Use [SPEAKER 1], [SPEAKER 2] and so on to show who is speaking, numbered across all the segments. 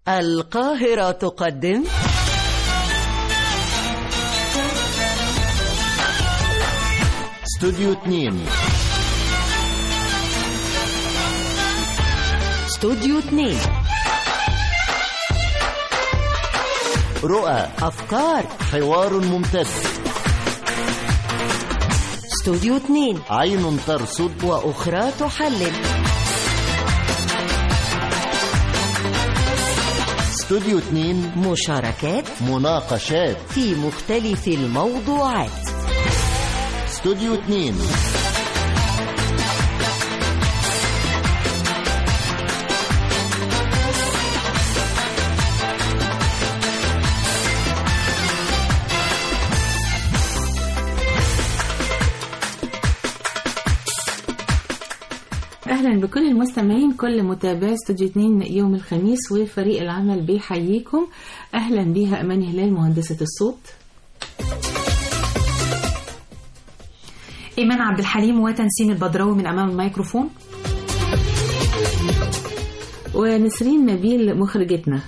[SPEAKER 1] القاهرة تقدم
[SPEAKER 2] استوديو 2.
[SPEAKER 1] استوديو 2.
[SPEAKER 2] رؤى،
[SPEAKER 1] أفكار،
[SPEAKER 2] حوار ممتد.
[SPEAKER 1] استوديو 2.
[SPEAKER 2] عين ترصد
[SPEAKER 1] وأخرى تحلل.
[SPEAKER 2] استوديو 2.
[SPEAKER 1] مشاركات،
[SPEAKER 2] مناقشات
[SPEAKER 1] في مختلف الموضوعات.
[SPEAKER 2] استوديو 2.
[SPEAKER 3] أهلا بكل المستمعين، كل متابعي استوديو 2 يوم الخميس، وفريق العمل بيحييكم. أهلا بيها أمان هلال مهندسة الصوت، إيمان عبد الحليم وتنسيم البدراوي من أمام الميكروفون، ونسرين نبيل مخرجتنا.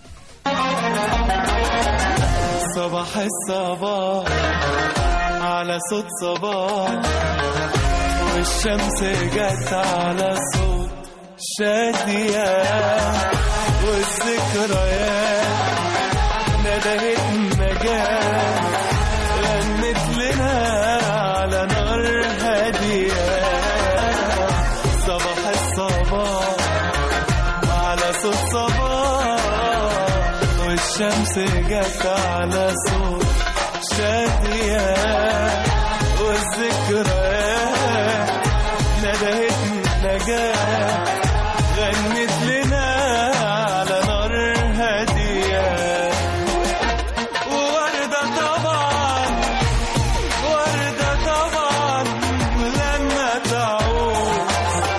[SPEAKER 4] صباح الصباح على صوت صباح، والشمس جت على صوت شادية، والذكريات ندهت النجاة، غنت لنا على نار هادية. صباح الصباح على صوت صباح، والشمس جت على صوت شادية، والذكريات ندهت النجاة، غنت لنا على نار هادية. ووردة طبعا، وردة طبعا، لما تعود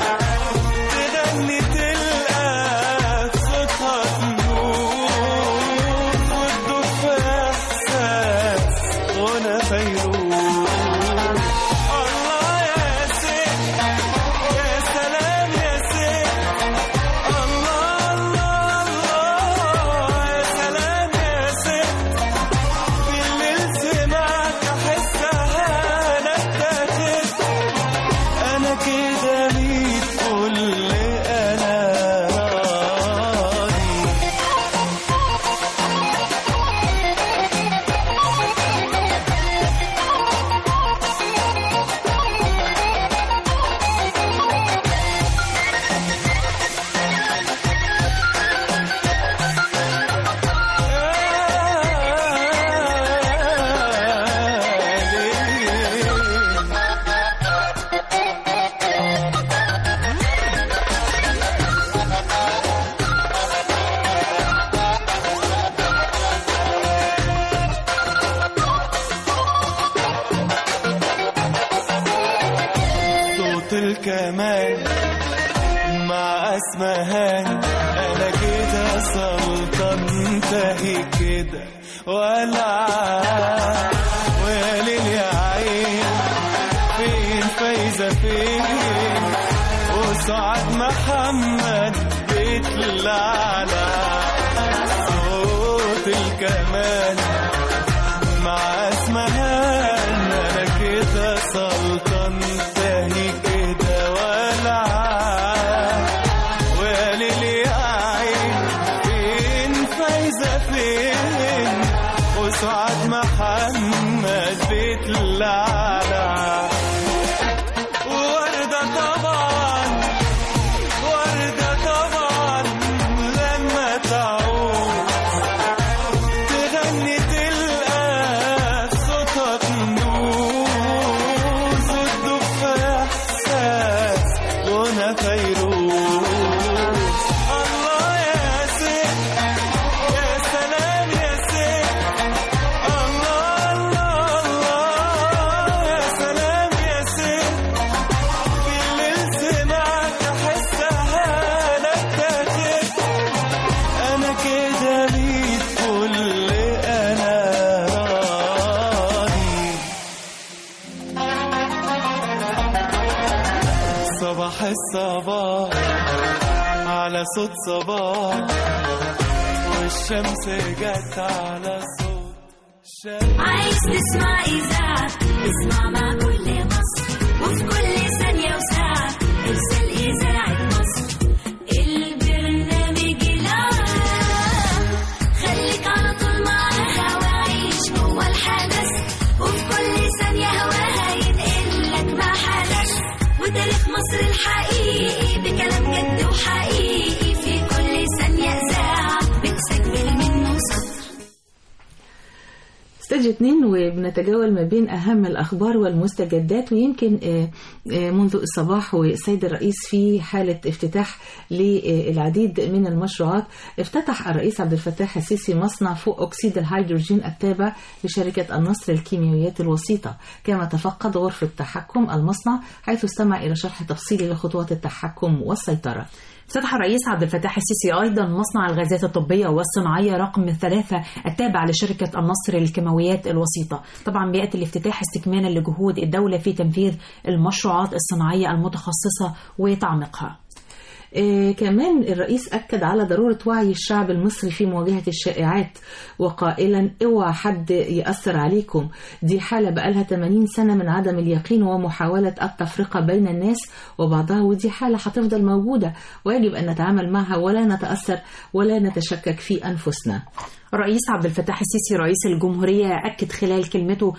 [SPEAKER 4] تغني تلقى صوتها تنور، وتدوب في إحساس غنى فيروز. الكمان مع اسمهان، انا كده سلطان تهي كده ولا ويا ليل يا عين، فين فايزة فين وسعاد محمد بيطلع على صوت الكمان مع اسمهان، انا كده سلطان تهي كده ولا ويا ليل يا عين، فين فايزة فين وسعاد محمد بيطلع على. ووردة طبعا، وردة طبعا، لما تعود تغني تلقى صوتها تنور، وتدوب في إحساس غنى فيروز. الله يا ست، يا سلام يا ست، الله الله الله، يا سلام يا ست، في الليل سمعت أحسها نبتت، أنا كده بيت كل أنا راضي. صباح الصباح على صوت صباح، الشمس جت على صوت شاب.
[SPEAKER 5] عايز تسمع إذاعة، اسمع مع كل مصر، وفي كل ثانية وساعة ارسل إذاعة مصر. البرنامج العام خليك على طول معاها وعيش جوه الحدث، وفي كل ثانية هواها ينقلك ما حدث، وتاريخ مصر الحقيقي بكلام جد وحقيقي، في كل ثانية إذاعة بتسجل منه سطر.
[SPEAKER 3] استوديو 2 وبنتجول ما بين أهم الأخبار والمستجدات. ويمكن منذ الصباح والسيد الرئيس في حالة افتتاح للعديد من المشروعات. افتتح الرئيس عبد الفتاح السيسي مصنع فوق أكسيد الهيدروجين التابع لشركة النصر للكيماويات الوسيطة، كما تفقد غرفة تحكم المصنع حيث استمع إلى شرح تفصيلي لخطوات التحكم والسيطرة.
[SPEAKER 6] افتتح الرئيس عبد الفتاح السيسي أيضا مصنع الغازات الطبية والصناعية رقم 3 التابع لشركة النصر للكيماويات الوسيطة. طبعا بيأتي الافتتاح استكمالا لجهود الدولة في تنفيذ المشروعات الصناعية المتخصصة وتعميقها. كمان الرئيس أكد على ضرورة وعي الشعب المصري في مواجهة الشائعات، وقائلا اوعى حد يأثر عليكم، دي حالة بقالها 80 سنة من عدم اليقين ومحاولة التفرقة بين الناس وبعضها، ودي حالة هتفضل موجودة ويجب أن نتعامل معها ولا نتأثر ولا نتشكك في أنفسنا. الرئيس عبد الفتاح السيسي رئيس الجمهورية أكد خلال كلمته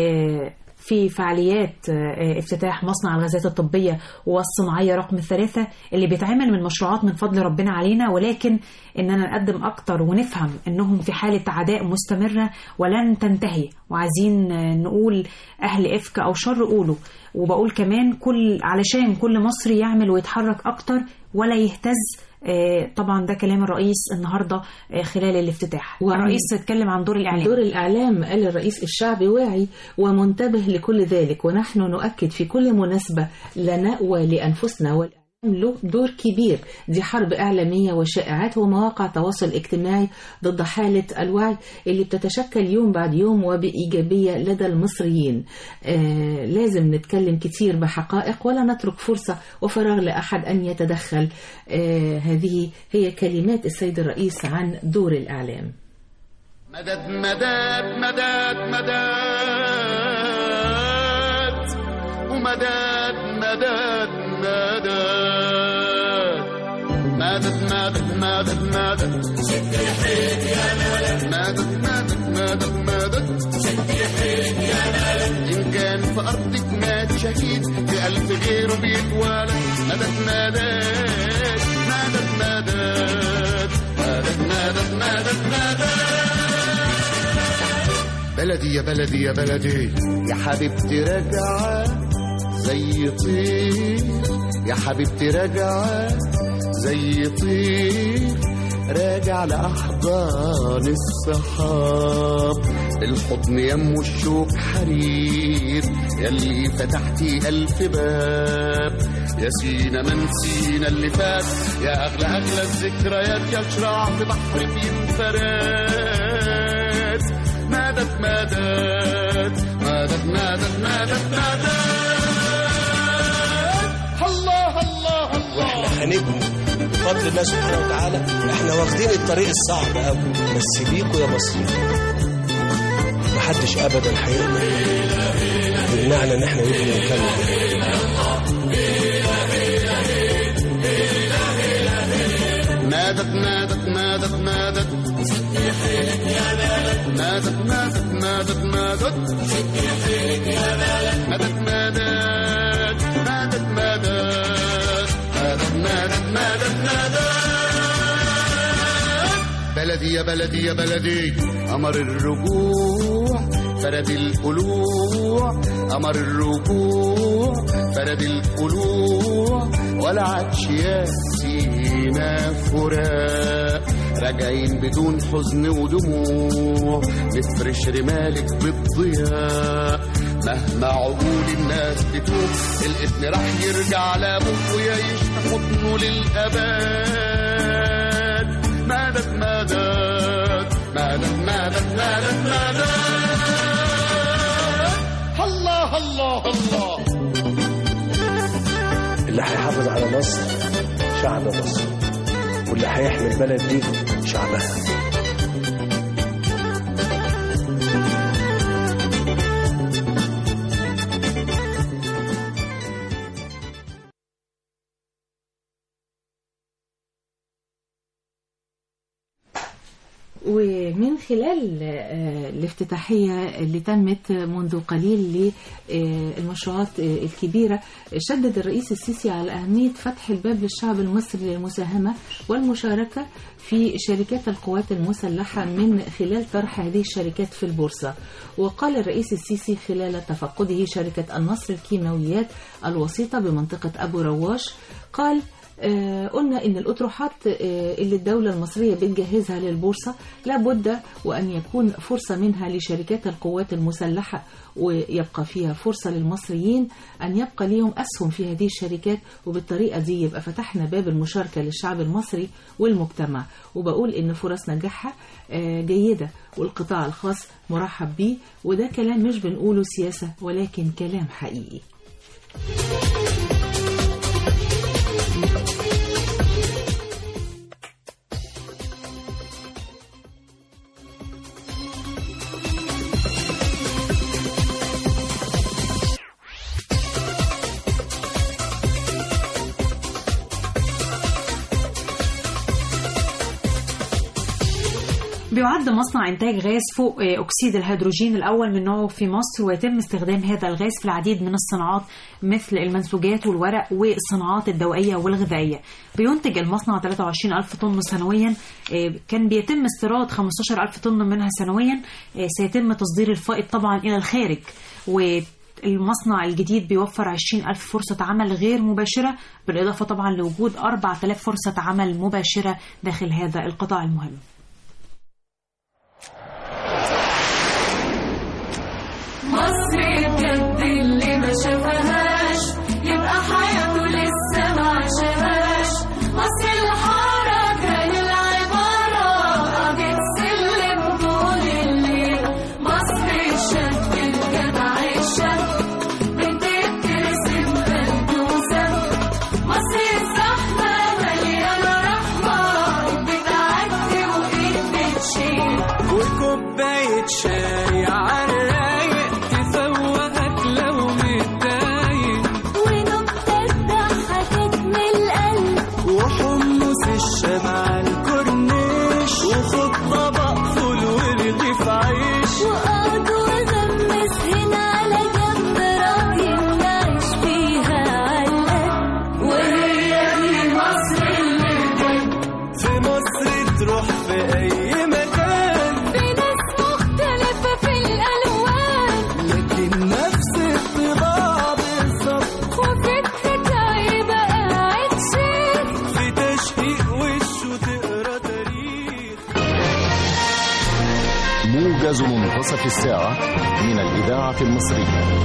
[SPEAKER 6] في فعاليات افتتاح مصنع الغازات الطبية والصناعية رقم 3 اللي بيتعمل من مشروعات من فضل ربنا علينا، ولكن إننا نقدم أكتر ونفهم إنهم في حالة عداء مستمرة ولن تنتهي، وعايزين نقول أهل إفك أو شر قولوا. وبقول كمان علشان كل مصري يعمل ويتحرك أكتر ولا يهتز. طبعا ده كلام الرئيس النهاردة خلال الافتتاح. الرئيس اتكلم عن دور الإعلام.
[SPEAKER 3] دور الإعلام، قال الرئيس الشعب واعي ومنتبه لكل ذلك، ونحن نؤكد في كل مناسبة لنا ولأنفسنا والإعلام له دور كبير. دي حرب إعلامية وشائعات ومواقع تواصل اجتماعي ضد حالة الوعي اللي بتتشكل يوم بعد يوم وبإيجابية لدى المصريين. لازم نتكلم كتير بحقائق ولا نترك فرصة وفراغ لأحد أن يتدخل. هذه هي كلمات السيد الرئيس عن دور الإعلام.
[SPEAKER 2] مدد مدد مدد مدد ومدد مدد مدد مدد مدد مدد مدد سد الحيط يا مدد مدد مدد مدد مدد سد الحيط يا مدد إن كان في أرضك مات شهيد في ألف غيره بيتوالد مدد مدد مدد مدد مدد مدد مدد مدد بلدي يا بلدي يا بلدي يا حبيبتي راجعة زي طير يا حبيبتي راجعة زي طير راجع لأحضان الصحاب الحضن يم الشوق حرير يلي فتحتي ألف باب يا سينا من سينا اللي فات يا أغلى الذكريات يا شراع في بحر في انفراد مدد مدد مدد مدد مدد مدد الله الله الله.
[SPEAKER 7] واحنا هنبني بفضل الله سبحانه وتعالى. احنا واخدين الطريق الصعب قوي بس بيكوا يا مصريين محدش ابدا هيقدر يمنعنا ان احنا نبني ونكمل.
[SPEAKER 2] مدد مدد مدد مدد مدد مدد مدد مدد مدد مدد مدد مدد مدد مدد بلدي يا بلدي يا بلدي أمر الرجوع فرد القلوع أمر الرجوع فرد القلوع ولا عادش يا سينا فراق راجعين بدون حزن ودموع نفرش رمالك بالضياء مهما عقول الناس تتوب الابن راح يرجع لابوه ويعيش في حضنه للأبد مدد مدد مدد مدد مدد مدد الله الله الله.
[SPEAKER 7] اللي هيحافظ على مصر شعب مصر واللي هيحمي البلد دي شعبها.
[SPEAKER 3] ومن خلال الافتتاحية اللي تمت منذ قليل للمشروعات الكبيرة، شدد الرئيس السيسي على أهمية فتح الباب للشعب المصري للمساهمة والمشاركة في شركات القوات المسلحة من خلال طرح هذه الشركات في البورصة. وقال الرئيس السيسي خلال تفقده شركة النصر الكيماويات الوسيطة بمنطقة أبو رواش، قال قلنا إن الأطروحات اللي الدولة المصرية بتجهزها للبورصة لابد وأن يكون فرصة منها لشركات القوات المسلحة، ويبقى فيها فرصة للمصريين أن يبقى ليهم أسهم في هذه الشركات، وبالطريقة دي يبقى فتحنا باب المشاركة للشعب المصري والمجتمع. وبقول إن فرص نجاحها جيدة، والقطاع الخاص مرحب بيه، وده كلام مش بنقوله سياسة ولكن كلام حقيقي.
[SPEAKER 6] بيعد مصنع إنتاج غاز فوق أكسيد الهيدروجين الأول من نوعه في مصر، ويتم استخدام هذا الغاز في العديد من الصناعات مثل المنسوجات والورق والصناعات الدوائية والغذائية. بينتج المصنع 23,000 طن سنويا، كان بيتم استيراد 15,000 طن منها سنويا. سيتم تصدير الفائض طبعا إلى الخارج، والمصنع الجديد بيوفر 20,000 فرصة عمل غير مباشرة، بالإضافة طبعا لوجود 4,000 فرصة عمل مباشرة داخل هذا القطاع المهم.
[SPEAKER 5] مصر بجد اللي ما شافهاش يبقى حياته لسه ما عاشهاش. مصر الحركة للعبارة قاعدة سلم طول الليل. مصر الشاب الجدع الشاب بتترسم بلدوسة. مصر الزحمة مليانة رحمة، بتعدي وإيد بتشيل،
[SPEAKER 4] وكوباية شاي عالرايق تفوقك لو متضايق،
[SPEAKER 5] ونكتة تضحكك من القلب،
[SPEAKER 4] وحمص الشمع الكورنيش، وخد طبق فول ورغيف عيش،
[SPEAKER 5] وقعد وغمس هنا على جنب راضي نعيش فيها علقة. وهي دي مصر اللي بجد،
[SPEAKER 4] في مصر تروح في أي مكان،
[SPEAKER 5] في ناس مختلفة في الألوان،
[SPEAKER 4] لكن نفس الطباع بالظبط،
[SPEAKER 5] وفكرة يبقى قاعد شيخ
[SPEAKER 4] في تشقيق وش وتقرا تاريخ.
[SPEAKER 8] موجز منتصف الساعة من الإذاعة المصرية.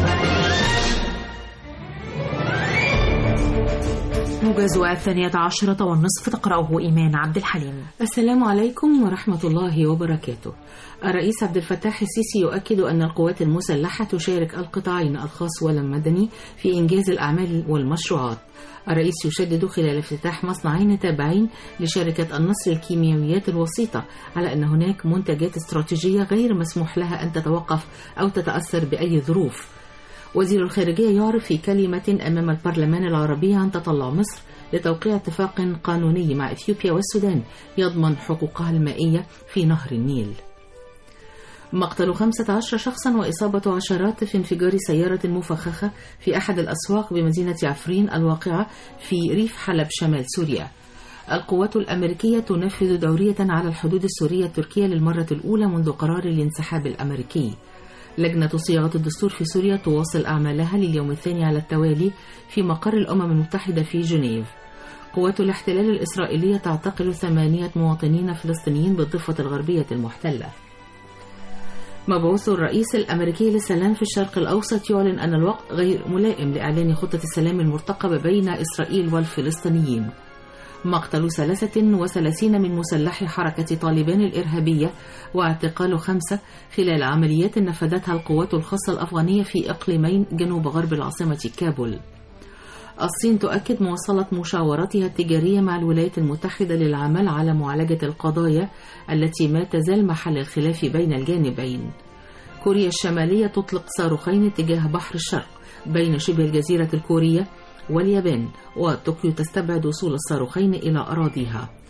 [SPEAKER 6] موجز 12:30 تقرأه إيمان عبد الحليم.
[SPEAKER 3] السلام عليكم ورحمة الله وبركاته. الرئيس عبد الفتاح السيسي يؤكد أن القوات المسلحة تشارك القطاعين الخاص والمدني في إنجاز الأعمال والمشروعات. الرئيس يشدد خلال افتتاح مصنعين تابعين لشركة النصر الكيماويات الوسيطة على أن هناك منتجات استراتيجية غير مسموح لها أن تتوقف أو تتأثر بأي ظروف. وزير الخارجية يعرف في كلمة أمام البرلمان العربي عن تطلع مصر لتوقيع اتفاق قانوني مع إثيوبيا والسودان يضمن حقوقها المائية في نهر النيل. مقتل 15 شخصا وإصابة عشرات في انفجار سيارة مفخخة في أحد الأسواق بمدينة عفرين الواقعة في ريف حلب شمال سوريا. القوات الأمريكية تنفذ دورية على الحدود السورية التركية للمرة الأولى منذ قرار الانسحاب الأمريكي. لجنة صياغة الدستور في سوريا تواصل أعمالها لليوم الثاني على التوالي في مقر الأمم المتحدة في جنيف. قوات الاحتلال الإسرائيلية تعتقل 8 مواطنين فلسطينيين بالضفة الغربية المحتلة. مبعوث الرئيس الأمريكي للسلام في الشرق الأوسط يعلن أن الوقت غير ملائم لإعلان خطة السلام المرتقبة بين إسرائيل والفلسطينيين. مقتل 33 من مسلحي حركة طالبان الإرهابية واعتقال 5 خلال عمليات نفذتها القوات الخاصة الأفغانية في إقليمين جنوب غرب العاصمة كابول. الصين تؤكد مواصلة مشاوراتها التجارية مع الولايات المتحدة للعمل على معالجة القضايا التي ما تزال محل الخلاف بين الجانبين. كوريا الشمالية تطلق صاروخين اتجاه بحر الشرق بين شبه الجزيرة الكورية واليابان، وطوكيو تستبعد وصول الصاروخين إلى أراضيها.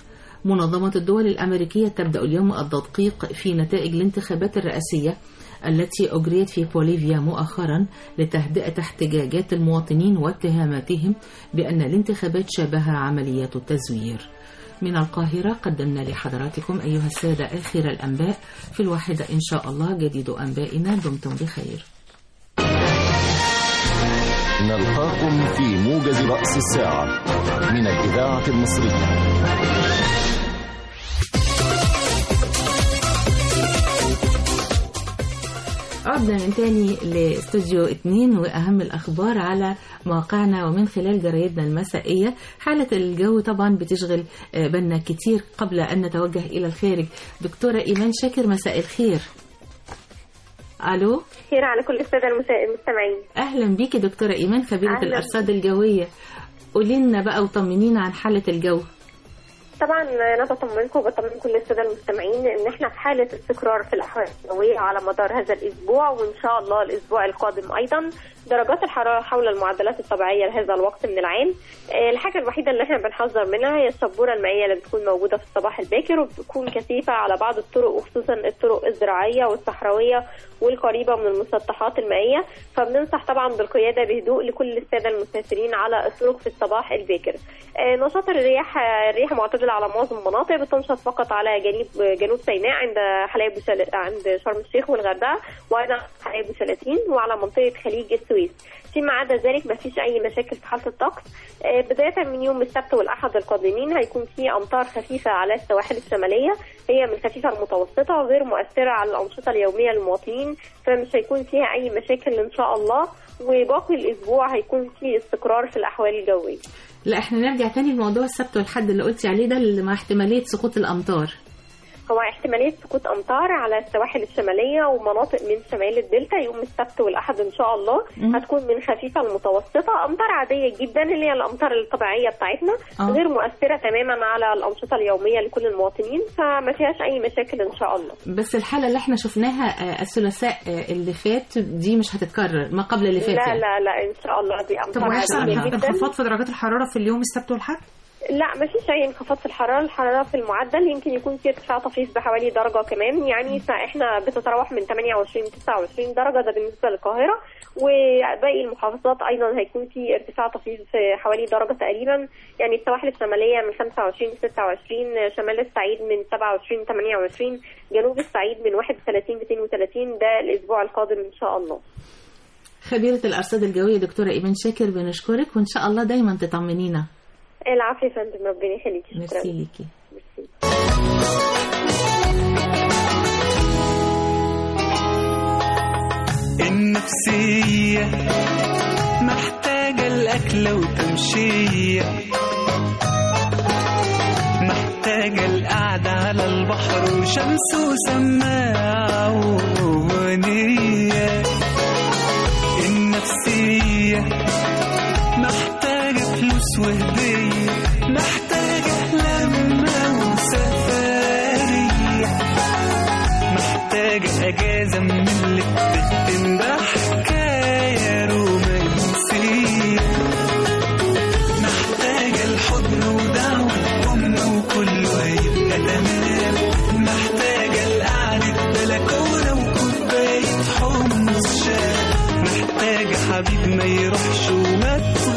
[SPEAKER 3] منظمة الدول الأمريكية تبدأ اليوم التدقيق في نتائج الانتخابات الرئاسية التي أجريت في بوليفيا مؤخرا لتهدئة احتجاجات المواطنين واتهاماتهم بأن الانتخابات شابه عمليات التزوير. من القاهرة قدمنا لحضراتكم أيها السادة آخر الأنباء، في الواحدة إن شاء الله جديد أنبائنا. دمتم بخير.
[SPEAKER 8] نلقاكم في موجز رأس الساعة من الإذاعة المصرية.
[SPEAKER 3] عدنا من تاني لاستوديو 2 وأهم الأخبار على مواقعنا ومن خلال جرايدنا المسائية. حالة الجو طبعا بتشغل بالنا كتير قبل أن نتوجه إلى الخارج. دكتورة إيمان شاكر، مساء الخير. ألو،
[SPEAKER 9] خير على كل السادة المستمعين.
[SPEAKER 3] أهلا بيكي دكتورة إيمان، خبيرة الأرصاد الجوية. قولي لنا بقى وطمنينا عن حالة الجو.
[SPEAKER 9] طبعا انا بطمنكم وبطمن كل الساده المستمعين ان احنا في حاله استقرار في الاحوال الجويه على مدار هذا الاسبوع، وان شاء الله الاسبوع القادم ايضا. درجات الحراره حول المعدلات الطبيعيه لهذا الوقت من العام. الحاجه الوحيده اللي احنا بنحذر منها هي الشبوره المائيه اللي بتكون موجوده في الصباح الباكر، وبتكون كثيفه على بعض الطرق وخصوصا الطرق الزراعيه والصحراويه والقريبه من المسطحات المائيه. فبننصح طبعا بالقياده بهدوء لكل الساده المسافرين على الطرق في الصباح الباكر. نشاط الرياح معتدل على معظم المناطق، بتنشط فقط على جنوب سيناء عند حلايب عند شرم الشيخ والغردقه، وايضا حلايب وشلاتين وعلى منطقه خليج السويس. فيما عدا ذلك ما فيش اي مشاكل في حاله الطقس. بدايه من يوم السبت والاحد القادمين هيكون في امطار خفيفه على السواحل الشماليه، هي من خفيفه لمتوسطه غير مؤثره على الانشطه اليوميه للمواطنين، فمش هيكون فيها اي مشاكل ان شاء الله. وباقي الاسبوع هيكون في استقرار في الاحوال الجويه.
[SPEAKER 3] لا احنا نرجع تاني لموضوع السبت والحد اللي قلتي عليه ده، اللي مع احتمالية سقوط الأمطار.
[SPEAKER 9] هو احتمالية سقوط أمطار على السواحل الشمالية ومناطق من شمال الدلتا يوم السبت والأحد إن شاء الله. هتكون من خفيفة لمتوسطة، أمطار عادية جدا اللي هي الأمطار الطبيعية بتاعتنا، غير مؤثرة تماما على الأنشطة اليومية لكل المواطنين، فما فيهاش أي مشاكل إن شاء الله.
[SPEAKER 3] بس الحالة اللي احنا شفناها الثلاثاء اللي فات دي مش هتتكرر ما قبل اللي فات؟
[SPEAKER 9] لا لا لا إن شاء الله دي أمطار.
[SPEAKER 6] طب وهيحصل انخفاض في درجات الحرارة في اليوم السبت والحد؟
[SPEAKER 9] لا مفيش اي انخفاض في الحراره في المعدل، يمكن يكون في ارتفاع طفيف بحوالي درجه كمان، يعني فاحنا بتتراوح من 28 ل 29 درجه ده بالنسبه للقاهره، وباقي المحافظات ايضا هيكون في ارتفاع طفيف حوالي درجه تقريبا، يعني السواحل الشماليه من 25 ل 26، شمال الصعيد من 27 ل 28، جنوب الصعيد من 31 ل 32. ده الاسبوع القادم ان شاء الله.
[SPEAKER 3] خبيره الارصاد الجويه دكتوره ايمان شاكر، بنشكرك وان شاء الله دايما تطمنينا.
[SPEAKER 9] العافية يا فندم، ربنا يخليكي.
[SPEAKER 3] ميرسي ليكي.
[SPEAKER 4] النفسية محتاجة الأكلة وتمشية، محتاجة القعدة على البحر وشمس وسماعة وغنية. النفسية محتاجة فلوس وهدية، محتاجة لمة وسفرية، محتاجة أجازة من اللي بتختم بحكاية رومانسية، محتاجة الحضن ودعوة الأم وكله هيبقى تمام، محتاجة القعدة بلكونة وكوباية حمص شاي، محتاجة حبيب ما يروحش وما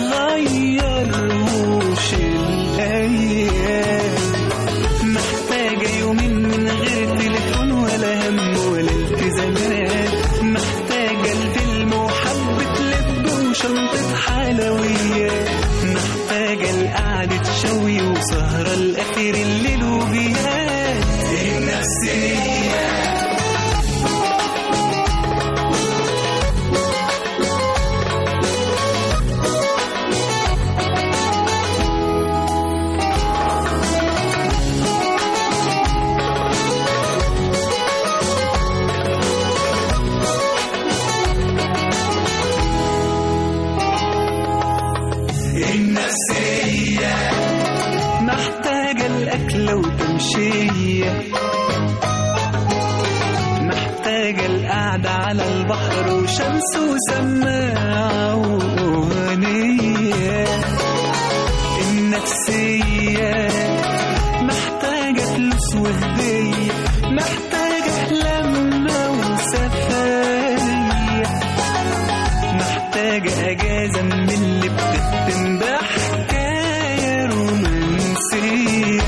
[SPEAKER 4] تغيرهوش الأيام، محتاجة يومين من غير تليفون ولا هم ولا التزامات، محتاجة الفيلم وحبة لب وشنطة حلويات، محتاجة القعدة شوي وسهرة لآخر الليل وبيات. النفسية محتاجة الأكلة وتمشية، محتاجة القعدة على البحر وشمس وسماعة وغنية. النفسية محتاجة محتاجة لمة وسفرية، محتاجة أجازة من اللي بتختم بحكاية رومانسية،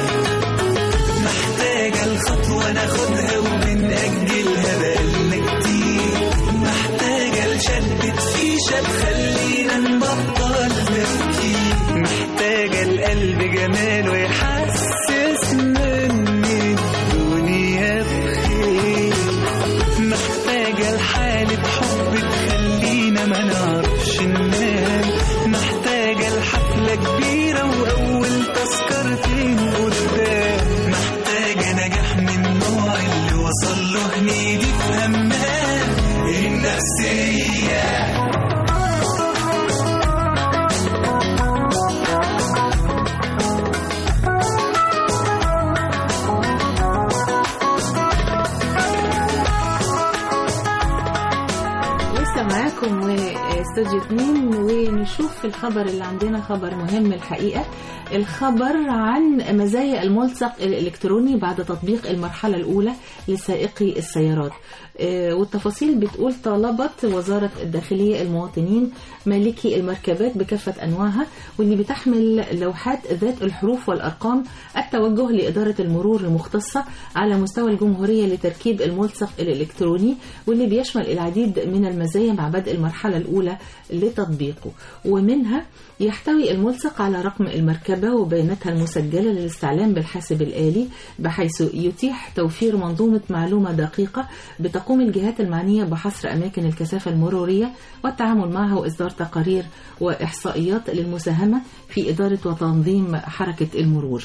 [SPEAKER 4] محتاجة الخطوة ناخدها وبنأجلها بقالنا كتير، محتاجة لشدة فيشة تخلينا نبطل تفكير، محتاجة القلب جماله يحسسنا إن الدنيا بخير، محتاجة لحالة حب تخلينا ما نعرفش ننام، محتاجة لحفلة كبيرة وأول تذكرتين قدام، محتاجة نجاح من النوع اللي وصل له هنيدي في همها النفسية.
[SPEAKER 3] معاكم واستوديو 2 ونشوف الخبر اللي عندنا. خبر مهم الحقيقة، الخبر عن مزايا الملصق الإلكتروني بعد تطبيق المرحلة الأولى لسائقي السيارات. والتفاصيل بتقول طالبت وزارة الداخلية المواطنين مالكي المركبات بكافة أنواعها واللي بتحمل لوحات ذات الحروف والأرقام التوجه لإدارة المرور المختصة على مستوى الجمهورية لتركيب الملصق الإلكتروني، واللي بيشمل العديد من المزايا مع بدء المرحلة الأولى لتطبيقه. ومنها يحتوي الملصق على رقم المركبة وبياناتها المسجلة للاستعلام بالحاسب الآلي، بحيث يتيح توفير منظومة معلومة دقيقة بتقوم الجهات المعنية بحصر أماكن الكثافة المرورية والتعامل معها وإصدار تقارير وإحصائيات للمساهمة في إدارة وتنظيم حركة المرور.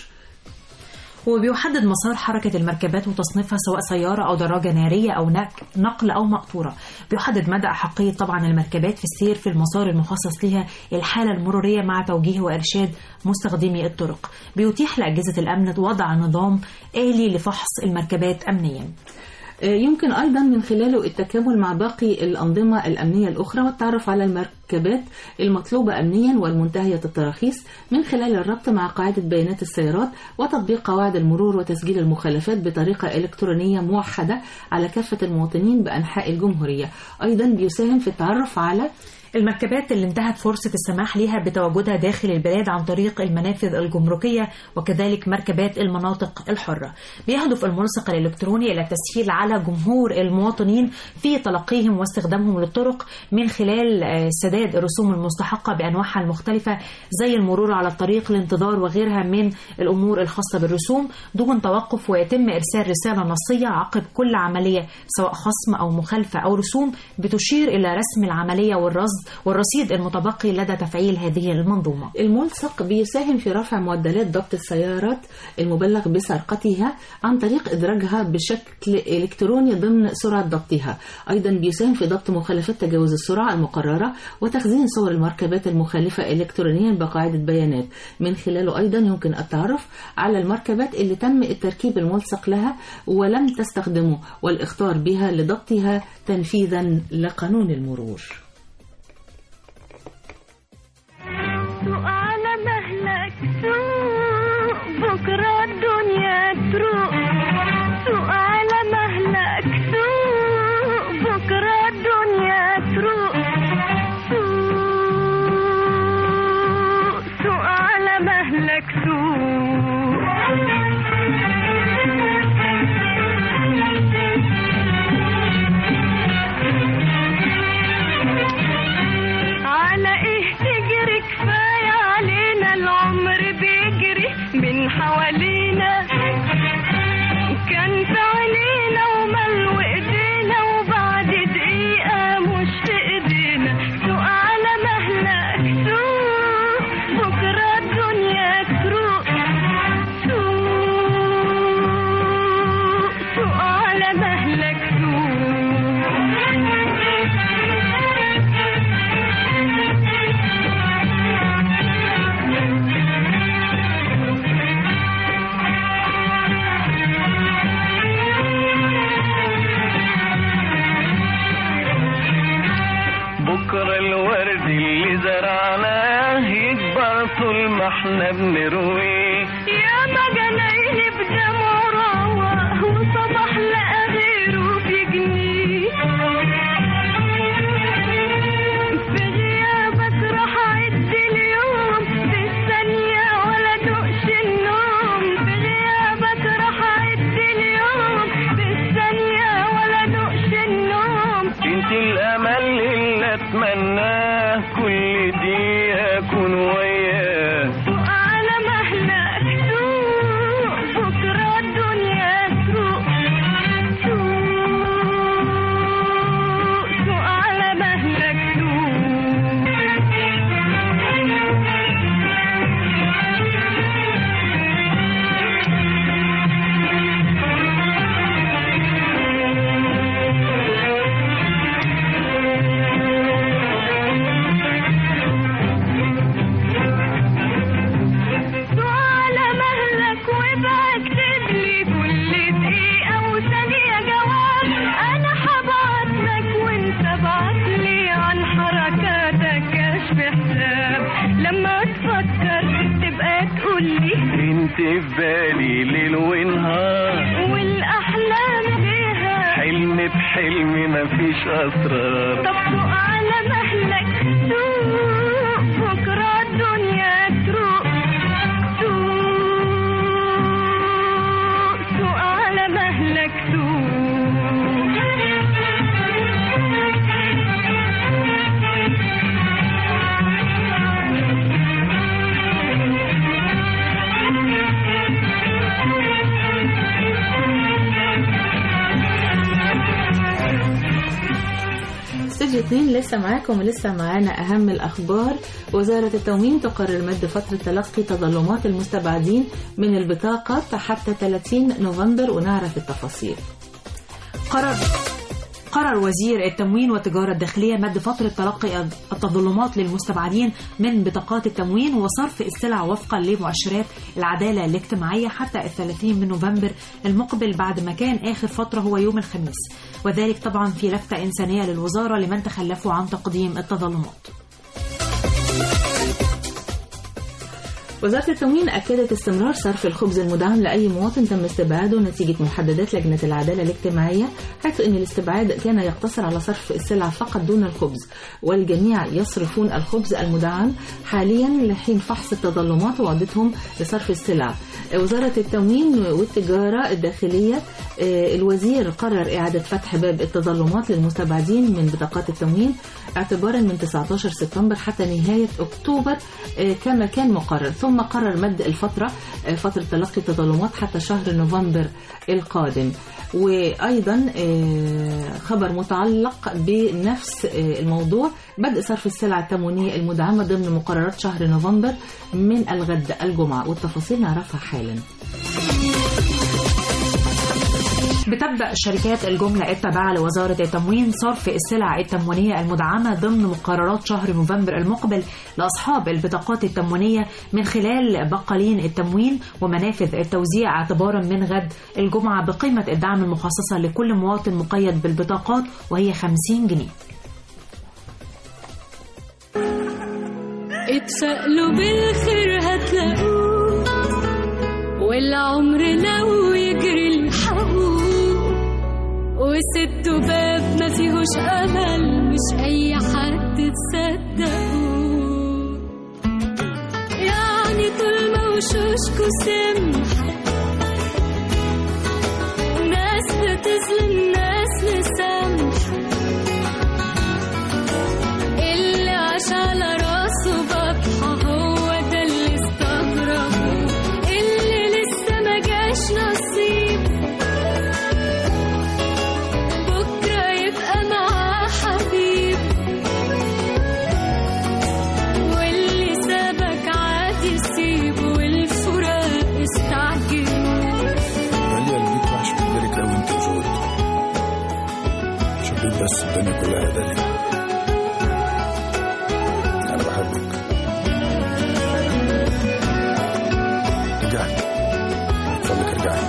[SPEAKER 6] وبيحدد مسار حركة المركبات وتصنيفها سواء سيارة أو دراجة نارية أو نقل أو مقطورة. بيحدد مدى أحقية طبعا المركبات في السير في المسار المخصص لها الحالة المرورية مع توجيه وإرشاد مستخدمي الطرق. بيتيح لأجهزة الأمن وضع نظام آلي لفحص المركبات أمنيا.
[SPEAKER 3] يمكن أيضا من خلاله التكامل مع باقي الأنظمة الأمنية الأخرى والتعرف على المركبات المطلوبة أمنيا والمنتهية التراخيص من خلال الربط مع قاعدة بيانات السيارات وتطبيق قواعد المرور وتسجيل المخالفات بطريقة إلكترونية موحدة على كافة المواطنين بأنحاء الجمهورية. أيضا بيساهم في التعرف على
[SPEAKER 6] المركبات اللي انتهت فرصة السماح لها بتواجدها داخل البلاد عن طريق المنافذ الجمركية وكذلك مركبات المناطق الحرة. بيهدف الملصق الإلكتروني إلى التسهيل على جمهور المواطنين في تلقيهم واستخدامهم للطرق من خلال سداد الرسوم المستحقة بأنواعها المختلفة زي المرور على الطريق، الانتظار وغيرها من الأمور الخاصة بالرسوم دون توقف، ويتم إرسال رسالة نصية عقب كل عملية سواء خصم أو مخالفة أو رسوم بتشير إلى رسم العملية والرصيد المتبقي لدى تفعيل هذه المنظومة.
[SPEAKER 3] الملصق بيساهم في رفع معدلات ضبط السيارات المبلغ بسرقتها عن طريق إدراجها بشكل إلكتروني ضمن سرعة ضبطها. أيضا بيساهم في ضبط مخالفات تجاوز السرعة المقررة وتخزين صور المركبات المخالفة إلكترونيا بقاعدة بيانات. من خلاله أيضا يمكن التعرف على المركبات اللي تم التركيب الملصق لها ولم تستخدمه والإخطار بها لضبطها تنفيذا لقانون المرور.
[SPEAKER 5] سوق على مهلك سوق بكرة الدنيا تروق، سوق على مهلك سوق بكرة الدنيا تروق، سوق على مهلك سوق. على ايه تجري كفاية علينا العمر بيجري من حوالينا، كان في عينينا وملو ايدينا وبعد دقيقة مش في ايدينا. سوق على مهلك سوق بكرة الدنيا تروق، سوق على مهلك
[SPEAKER 4] بكرة الورد اللي زرعناه يكبر طول ما احنا بنرويه،
[SPEAKER 5] يا ما جناين بدمع روى
[SPEAKER 4] في بالي ليل ونهار،
[SPEAKER 5] والأحلام بيها
[SPEAKER 4] حلم بحلم مفيش أسرار.
[SPEAKER 5] طب سوق على مهلك سوق، بكرة الدنيا تروق. سوق على مهلك سوق.
[SPEAKER 3] استوديو 2 لسه معاكم ولسه معانا أهم الأخبار. وزارة التموين تقرر مد فترة تلقي تظلمات المستبعدين من البطاقة حتى 30 نوفمبر، ونعرف التفاصيل.
[SPEAKER 6] قرر وزير التموين والتجارة الداخلية مد فترة تلقي التظلمات للمستبعدين من بطاقات التموين وصرف السلع وفقا لمؤشرات العدالة الاجتماعية حتى 30 من نوفمبر المقبل، بعد ما كان آخر فترة هو يوم الخميس، وذلك طبعا في لفتة إنسانية للوزارة لمن تخلفوا عن تقديم التظلمات.
[SPEAKER 3] وزارة التموين أكدت استمرار صرف الخبز المدعم لأي مواطن تم استبعاده نتيجة محددات لجنة العدالة الاجتماعية، حيث أن الاستبعاد كان يقتصر على صرف السلع فقط دون الخبز، والجميع يصرفون الخبز المدعم حاليا لحين فحص التظلمات وعودتهم لصرف السلع. وزارة التموين والتجارة الداخلية الوزير قرر إعادة فتح باب التظلمات للمستبعدين من بطاقات التموين اعتبارا من 19 سبتمبر حتى نهاية أكتوبر كما كان مقرر، ثم قرر مد فترة تلقي التظلمات حتى شهر نوفمبر القادم. وأيضا خبر متعلق بنفس الموضوع، بدء صرف السلع التموينية المدعمة ضمن مقررات شهر نوفمبر من الغد الجمعة، والتفاصيل نعرفها حالا.
[SPEAKER 6] بتبدأ شركات الجملة التابعة لوزارة التموين صرف السلع التموينية المدعمة ضمن مقررات شهر نوفمبر المقبل لأصحاب البطاقات التموينية من خلال بقالين التموين ومنافذ التوزيع اعتبارا من غد الجمعة بقيمة الدعم المخصصة لكل مواطن مقيد بالبطاقات، وهي 50 جنيه.
[SPEAKER 5] اتفائلوا بالخير هتلاقوه، والعمر لو يجري الحقوق، وسدوا باب ما فيهوش امل مش اي حد تصدقوه. يعني طول ما وشوشكوا سمحة، ناس بتظلم ناس مسامحة، اللي عاش على راسه بطحة هو ده اللي استغربه، اللي لسه ما جاش نصيب بكرة يبقى معاه حبيب، واللي سابك عادي سيبه، والفراق استعجلوا.
[SPEAKER 10] عليا البيت وحش بالك لو انت وجود، شوفي بس الدنيا كلها دليل. انا بحبك، رجعي اتفضلك ارجعي.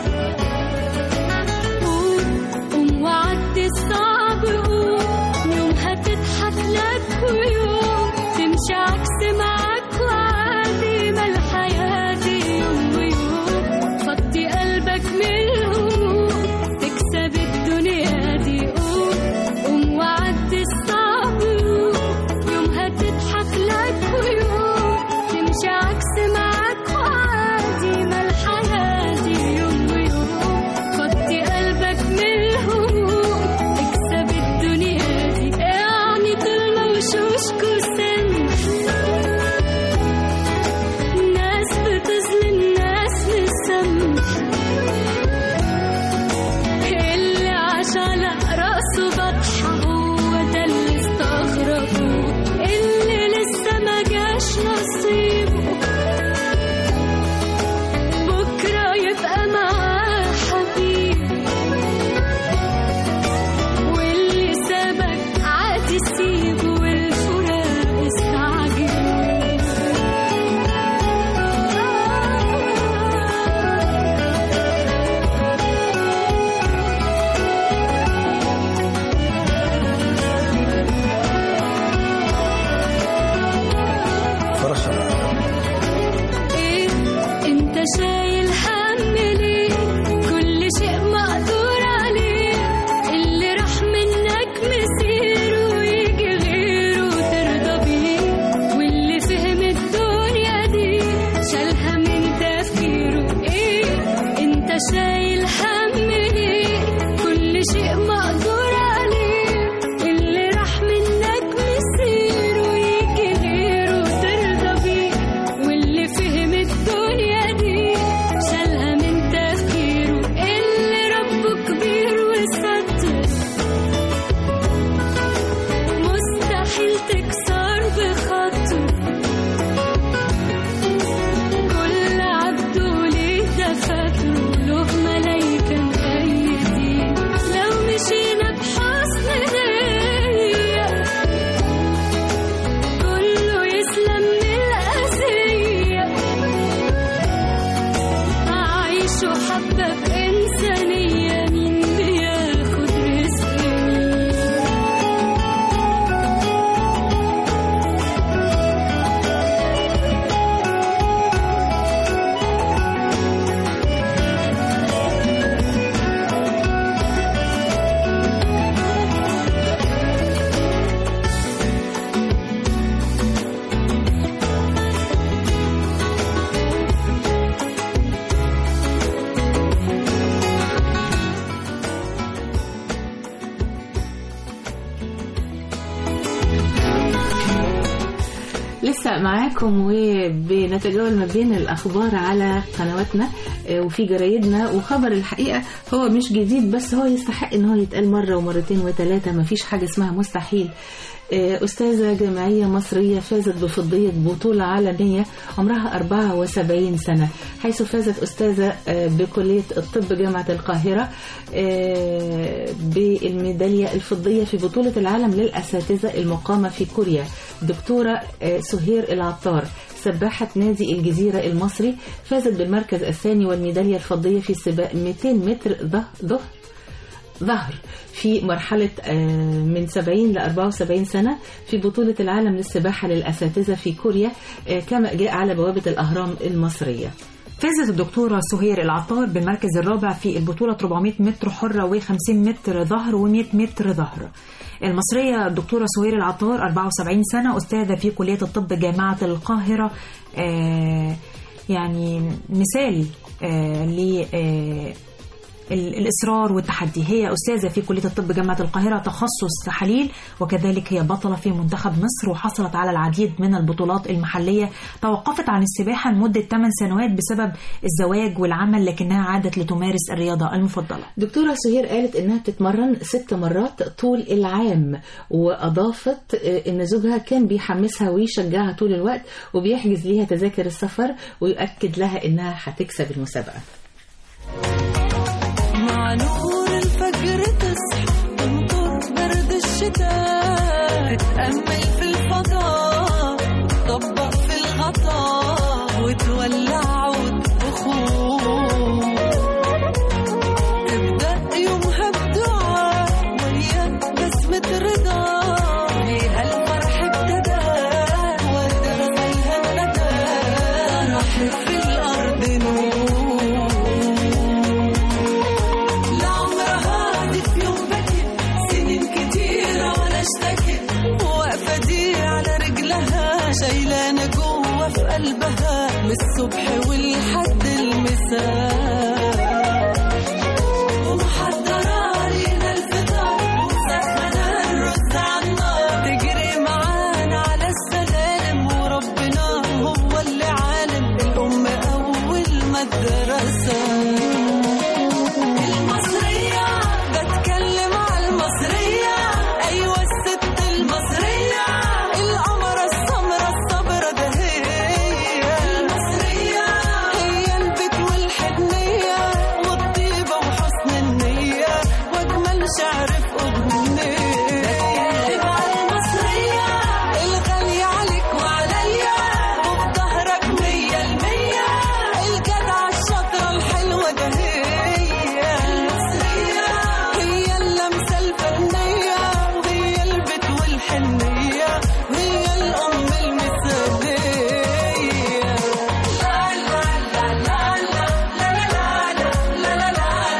[SPEAKER 5] قوم وعدي الصعب، قوم يوم هتضحك لك ويوم تمشي عكس معاك وعادي، ما الحياة دي يوم ويوم، فضي قلبك من الهموم تكسب الدنيا دي. قوم وعدي الصعب،
[SPEAKER 3] لسه معاكم وبنتجول ما بين الأخبار على قنواتنا وفي جرايدنا. وخبر الحقيقة هو مش جديد، بس هو يستحق إن هو يتقال مرة ومرتين وثلاثة. مفيش حاجة اسمها مستحيل. أستاذة جامعية مصرية فازت بفضية بطولة عالمية عمرها 74 سنة، حيث فازت أستاذة بكلية الطب جامعة القاهرة بالميدالية الفضية في بطولة العالم للأساتذة المقامة في كوريا. دكتورة سهير العطار سباحة نادي الجزيرة المصري فازت بالمركز الثاني والميدالية الفضية في سباق 200 متر ظهر في مرحلة من 70 ل 74 سنة في بطولة العالم للسباحة للأساتذة في كوريا، كما جاء على بوابة الأهرام المصرية.
[SPEAKER 6] فازت الدكتورة سهير العطار بالمركز الرابع في البطولة 400 متر حرة و50 متر ظهر و100 متر ظهر. المصرية الدكتورة سهير العطار 74 سنة، أستاذة في كلية الطب جامعة القاهرة، يعني مثال الإصرار والتحدي. هي أستاذة في كلية الطب جامعة القاهرة تخصص تحاليل، وكذلك هي بطلة في منتخب مصر، وحصلت على العديد من البطولات المحلية. توقفت عن السباحة لمدة 8 سنوات بسبب الزواج والعمل، لكنها عادت لتمارس الرياضة المفضلة.
[SPEAKER 3] دكتورة سهير قالت إنها بتتمرن 6 مرات طول العام، وأضافت إن زوجها كان بيحمسها ويشجعها طول الوقت، وبيحجز ليها تذاكر السفر، ويؤكد لها إنها هتكسب المسابقة.
[SPEAKER 11] مع نور الفجر تصحى تمطر برد الشتاء، تتأمل في الفضاء طبق في الغطاء وتولع وتبخور، تبدأ يومها بدعاء ويا بسمة رضا، فيها الفرح ابتدى وردة غزلها ابتدى، راح في الأرض نور. شايلانة جوه في قلبها من الصبح والحد المساء، ومحضرة لينا الفطار ومسخنة الرز عالنار، تجري معانا على السلالم وربنا هو اللي عالم، الأم أول مدرسة. المصرية بتكلم على المصرية، أيوة الست المصرية، القمرة السمرة الصبرة ده هي المصرية، هي البيت والحنية والطيبة وحسن النية وأجمل شعر في أغنية. بتكلم على المصرية الغالية عليك وعليا، وفي ظهرك 100%، الجدعة الشاطرة الحلوة ده هي المصرية، هي اللمسة الفنية وهي البيت والحنية وهي الأم المثالية. لا لا لا لا لا لا لا لا لا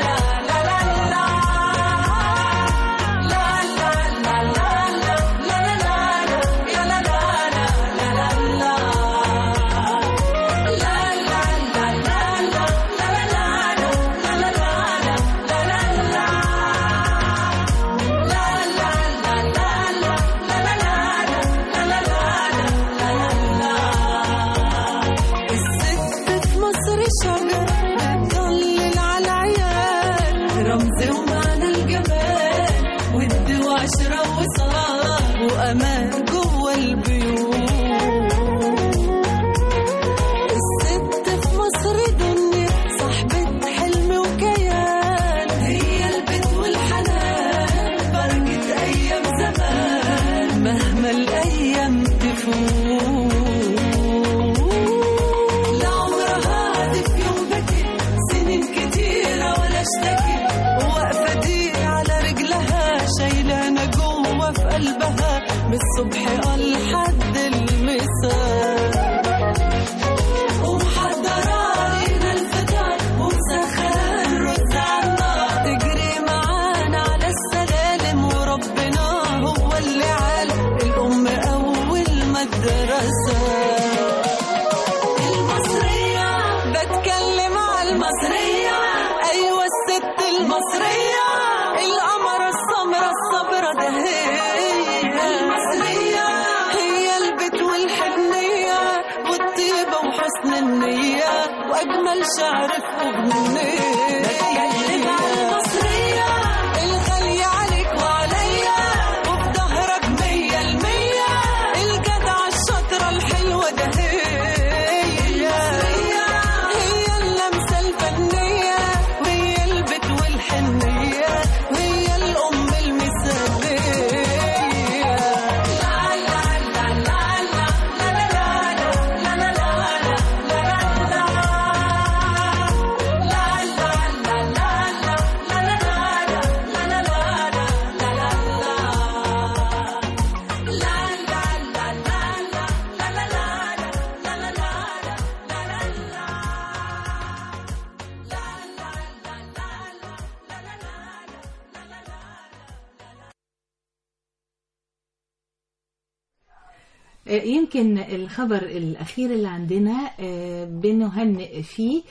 [SPEAKER 11] الست في مصر شجر بتضلل على العيال، رمز ومعنى الجمال ود وعشرة وصال وأمان جوه البيوت. الست في مصر دنيا صاحبة حلم وكيان، هي البيت والحنان بركة أيام زمان مهما الأيام تفوت. لعمرها هاتف يوم بكت سنين كتيرة ولا اشتكت، واقفة دي على رجلها شايلانة جوه في قلبها من الصبح لحد المساء، ومحضرة لينا الفطار ومسخنة الرز عالنار، تجري معانا على السلالم وربنا هو اللي عالم، الأم أول مدرسة. المصرية بتكلم على المصرية، أيوة الست المصرية، القمرة السمرة الصبرة ده هي المصرية، هي شعر في أغنية بتكلم عن المصرية الغالية عليك وعليا وفي ظهرك 100%. الجدعة الشاطرة الحلوة ده هي اللمسة الفنية وهي البيت والحنية وهي الأم المثالية.
[SPEAKER 3] يمكن الخبر الأخير اللي عندنا بنهنئ فيه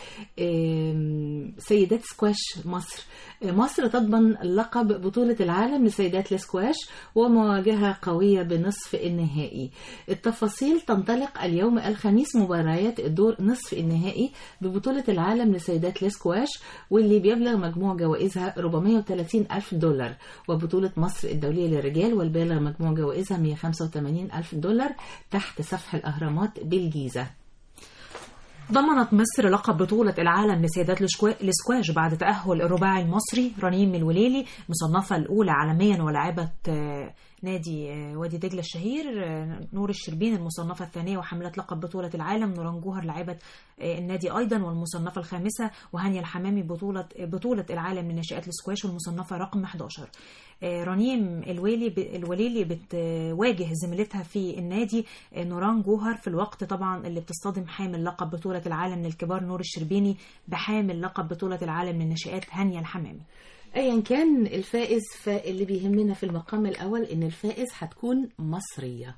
[SPEAKER 3] سيدات سكواش مصر. مصر تضمن لقب بطولة العالم لسيدات السكواش ومواجهة قوية بنصف النهائي. التفاصيل تنطلق اليوم الخميس مباريات الدور نصف النهائي ببطولة العالم لسيدات السكواش واللي بيبلغ مجموع جوائزها $430,000 وبطولة مصر الدولية للرجال والبالغ مجموع جوائزها $185,000 تحت سفح الأهرامات بالجيزة.
[SPEAKER 6] ضمنت مصر لقب بطولة العالم لسيدات الاسكواش بعد تأهل الرباعي المصري رنيم الوليلي مصنفة الأولى عالميا ولاعبة نادي وادي دجلة الشهير نور الشربين المصنفة الثانية وحملت لقب بطولة العالم نوران جوهر لاعبة النادي أيضا والمصنفة الخامسة وهانيا الحمامي بطولة العالم لناشئات الاسكواش والمصنفة رقم 11. رنيم الوليلي بتواجه زميلتها في النادي نوران جوهر في الوقت طبعا اللي بتصطدم حامل لقب بطولة العالم للكبار نور الشربيني بحامل لقب بطولة العالم للناشئات هانيا الحمامي.
[SPEAKER 3] ايا كان الفائز، فاللي بيهمنا في المقام الاول ان الفائز هتكون مصرية.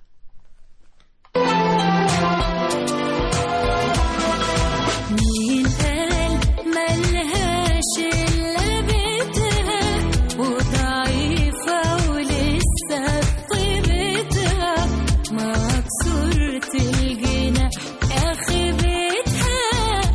[SPEAKER 5] مين قال ملهاش الا بيتها وضعيفة ولسه بطيبتها مكسورة الجناح اخي بيتها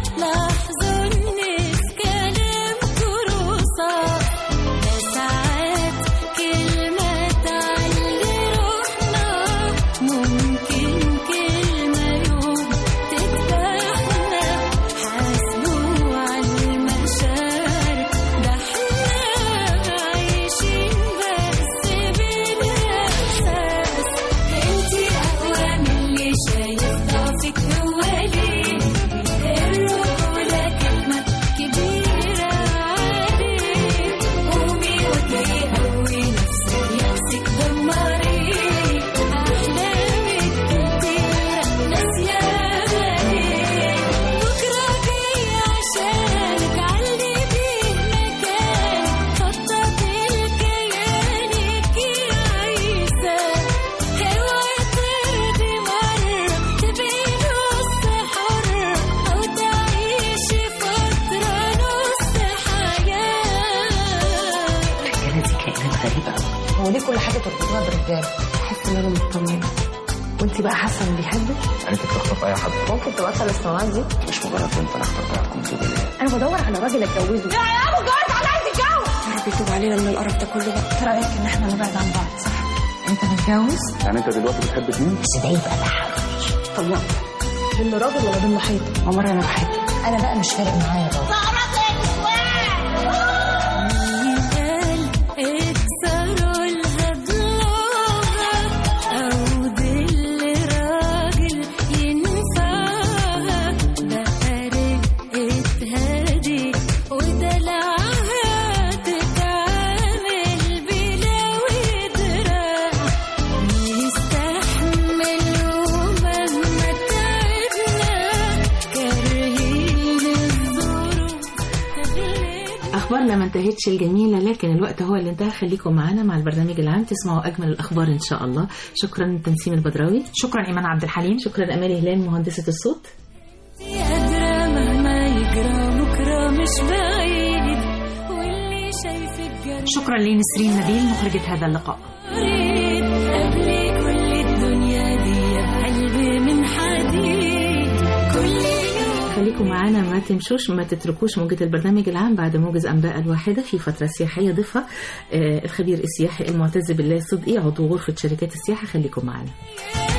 [SPEAKER 5] لحظة في كلام كروسة ساعات كلمة تعلي روحنا ممكن كلمة يوم تذبحنا حاسبوا على المشاعر ده احنا عايشين بس بالإحساس انتي أقوى من اللي شايف ضعفك هو ليه الرجولة كلمة كبيرة عليك قومي وجهي قوي نفسك يأسك دمري أحلامك كتيرة ناسياها ليه بكرة جاي عشانك علي بيه مكانك خططي لكيانك يا عيسى اوعي ترضي مرة تبقي نص حرة أو تعيشي فترة نص حياة.
[SPEAKER 1] الرجالة دي كائنات غريبة أوي.
[SPEAKER 12] هو ليه كل حاجه تربطوها بالرجاله؟
[SPEAKER 1] بحس إن أنا مطمنة. وأنت بقى حاسة إن بيحبك؟
[SPEAKER 10] يعني انت بتخطف اي حد؟
[SPEAKER 12] ممكن تبطل الصناعات دي؟
[SPEAKER 10] مش مجرد بنت انا اخترتها تكون زوجة ليا.
[SPEAKER 12] انا بدور على راجل اتجوزه.
[SPEAKER 5] يا ابو جوز على عايز يتجوز.
[SPEAKER 12] يا رب يتوب علينا من القرف ده كله بقى. ايه رايك ان احنا نبعد عن بعض؟ صح؟ انت متجوز؟
[SPEAKER 10] يعني انت دلوقتي بتحب اتنين؟
[SPEAKER 1] بس ده يبقى تحرش.
[SPEAKER 12] طلقت. ضمن راجل ولا ضمن حيط؟
[SPEAKER 1] عمري أنا بحبك. أنا بقى مش فارق معايا بقى.
[SPEAKER 5] اكسروا الهضلوها أو دل راجل ينفعها بقى رقتها دي ودلعها تتعامل بلا ودراع نستحمل ومهما تعبنا كارهين الظروف
[SPEAKER 3] أخبارنا ما انتهتش الجميلة لكن الوقت هو اللي انتهى. خليكم معانا مع البرنامج العام تسمعوا أجمل الأخبار إن شاء الله. شكرا تنسيم البدراوي.
[SPEAKER 6] شكرا إيمان عبد الحليم.
[SPEAKER 3] شكرا أمالي هلال مهندسة الصوت.
[SPEAKER 5] قادرة مهما يجرى بكرة مش بعيد واللي شايفك جرى
[SPEAKER 6] شكرا لنسرين نبيل مخرجة هذا اللقاء.
[SPEAKER 5] قبل كل الدنيا دي بقلبي من حديد كل يوم
[SPEAKER 3] خليكم خليكم معانا، ما تمشوش، ما تتركوش موجة البرنامج العام. بعد موجز أنباء الواحدة في فترة سياحية ضيفها الخبير السياحي المعتز بالله صدقي عضو غرفة شركات السياحة. خليكم معانا.